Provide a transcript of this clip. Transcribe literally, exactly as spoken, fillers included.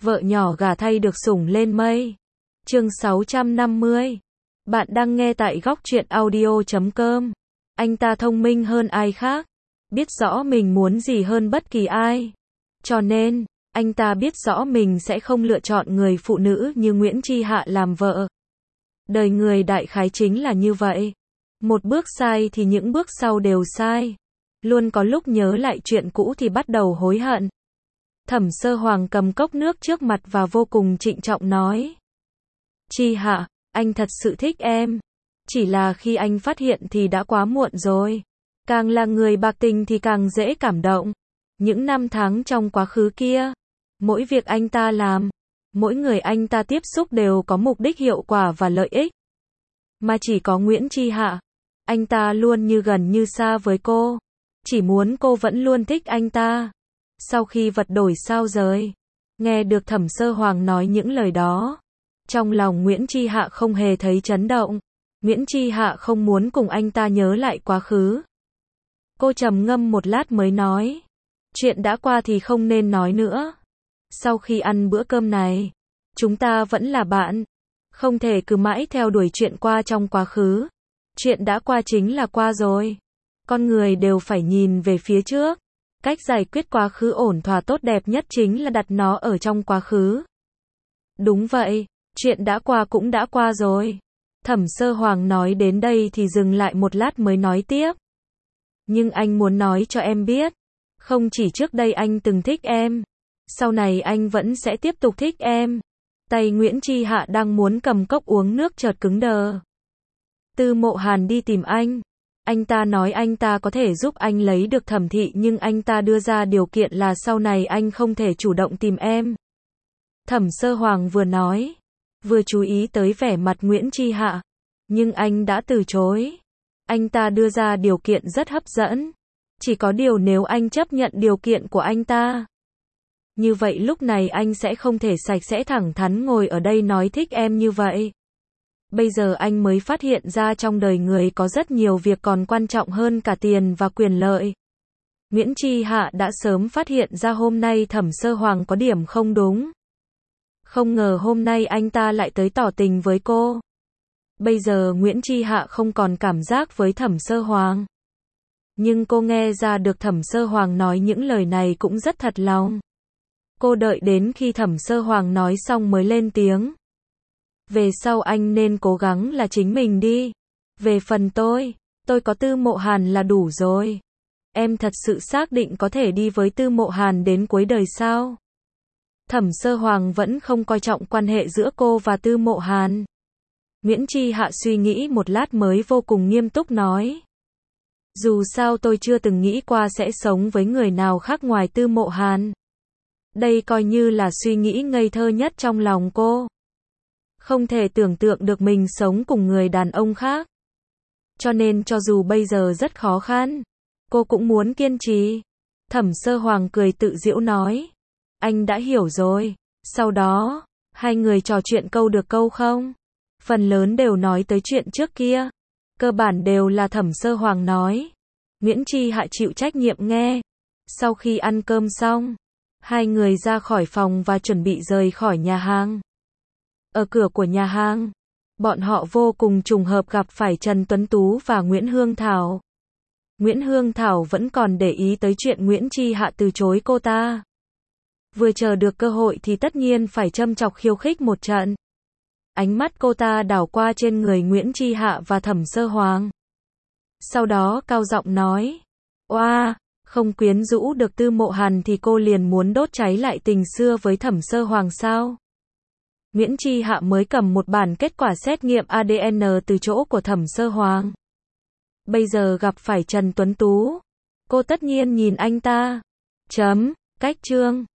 Vợ nhỏ gả thay được sủng lên mây. Chương sáu trăm năm mươi. Bạn đang nghe tại góc truyện audio chấm com. Anh ta thông minh hơn ai khác, biết rõ mình muốn gì hơn bất kỳ ai. Cho nên, anh ta biết rõ mình sẽ không lựa chọn người phụ nữ như Nguyễn Chi Hạ làm vợ. Đời người đại khái chính là như vậy. Một bước sai thì những bước sau đều sai. Luôn có lúc nhớ lại chuyện cũ thì bắt đầu hối hận. Thẩm Sơ Hoàng cầm cốc nước trước mặt và vô cùng trịnh trọng nói. Chi Hạ, anh thật sự thích em. Chỉ là khi anh phát hiện thì đã quá muộn rồi. Càng là người bạc tình thì càng dễ cảm động. Những năm tháng trong quá khứ kia, mỗi việc anh ta làm, mỗi người anh ta tiếp xúc đều có mục đích hiệu quả và lợi ích. Mà chỉ có Nguyễn Chi Hạ, anh ta luôn như gần như xa với cô. Chỉ muốn cô vẫn luôn thích anh ta. Sau khi vật đổi sao rời, nghe được Thẩm Sơ Hoàng nói những lời đó, trong lòng Nguyễn Chi Hạ không hề thấy chấn động. Nguyễn Chi Hạ không muốn cùng anh ta nhớ lại quá khứ. Cô trầm ngâm một lát mới nói. Chuyện đã qua thì không nên nói nữa. Sau khi ăn bữa cơm này, chúng ta vẫn là bạn. Không thể cứ mãi theo đuổi chuyện qua trong quá khứ. Chuyện đã qua chính là qua rồi. Con người đều phải nhìn về phía trước. Cách giải quyết quá khứ ổn thỏa tốt đẹp nhất chính là đặt nó ở trong quá khứ. Đúng vậy, chuyện đã qua cũng đã qua rồi. Thẩm Sơ Hoàng nói đến đây thì dừng lại một lát mới nói tiếp. Nhưng anh muốn nói cho em biết, không chỉ trước đây anh từng thích em, sau này anh vẫn sẽ tiếp tục thích em. Tay Nguyễn Chi Hạ đang muốn cầm cốc uống nước chợt cứng đờ. Tư Mộ Hàn đi tìm anh. Anh ta nói anh ta có thể giúp anh lấy được Thẩm thị nhưng anh ta đưa ra điều kiện là sau này anh không thể chủ động tìm em. Thẩm Sơ Hoàng vừa nói, vừa chú ý tới vẻ mặt Nguyễn Chi Hạ. Nhưng anh đã từ chối. Anh ta đưa ra điều kiện rất hấp dẫn. Chỉ có điều nếu anh chấp nhận điều kiện của anh ta, như vậy lúc này anh sẽ không thể sạch sẽ thẳng thắn ngồi ở đây nói thích em như vậy. Bây giờ anh mới phát hiện ra trong đời người có rất nhiều việc còn quan trọng hơn cả tiền và quyền lợi. Nguyễn Chi Hạ đã sớm phát hiện ra hôm nay Thẩm Sơ Hoàng có điểm không đúng. Không ngờ hôm nay anh ta lại tới tỏ tình với cô. Bây giờ Nguyễn Chi Hạ không còn cảm giác với Thẩm Sơ Hoàng. Nhưng cô nghe ra được Thẩm Sơ Hoàng nói những lời này cũng rất thật lòng. Cô đợi đến khi Thẩm Sơ Hoàng nói xong mới lên tiếng. Về sau anh nên cố gắng là chính mình đi. Về phần tôi, tôi có Tư Mộ Hàn là đủ rồi. Em thật sự xác định có thể đi với Tư Mộ Hàn đến cuối đời sao? Thẩm Sơ Hoàng vẫn không coi trọng quan hệ giữa cô và Tư Mộ Hàn. Nguyễn Chi Hạ suy nghĩ một lát mới vô cùng nghiêm túc nói. Dù sao tôi chưa từng nghĩ qua sẽ sống với người nào khác ngoài Tư Mộ Hàn. Đây coi như là suy nghĩ ngây thơ nhất trong lòng cô. Không thể tưởng tượng được mình sống cùng người đàn ông khác. Cho nên cho dù bây giờ rất khó khăn, cô cũng muốn kiên trì. Thẩm Sơ Hoàng cười tự giễu nói. Anh đã hiểu rồi. Sau đó, hai người trò chuyện câu được câu không? Phần lớn đều nói tới chuyện trước kia. Cơ bản đều là Thẩm Sơ Hoàng nói. Nguyễn Chi Hạ chịu trách nhiệm nghe. Sau khi ăn cơm xong, hai người ra khỏi phòng và chuẩn bị rời khỏi nhà hàng. Ở cửa của nhà hàng, bọn họ vô cùng trùng hợp gặp phải Trần Tuấn Tú và Nguyễn Hương Thảo. Nguyễn Hương Thảo vẫn còn để ý tới chuyện Nguyễn Chi Hạ từ chối cô ta. Vừa chờ được cơ hội thì tất nhiên phải châm chọc khiêu khích một trận. Ánh mắt cô ta đảo qua trên người Nguyễn Chi Hạ và Thẩm Sơ Hoàng. Sau đó cao giọng nói. Oa, không quyến rũ được Tư Mộ Hàn thì cô liền muốn đốt cháy lại tình xưa với Thẩm Sơ Hoàng sao? Nguyễn Chi Hạ mới cầm một bản kết quả xét nghiệm a đê en từ chỗ của Thẩm Sơ Hoàng. Bây giờ gặp phải Trần Tuấn Tú. Cô tất nhiên nhìn anh ta. Chấm, cách chương.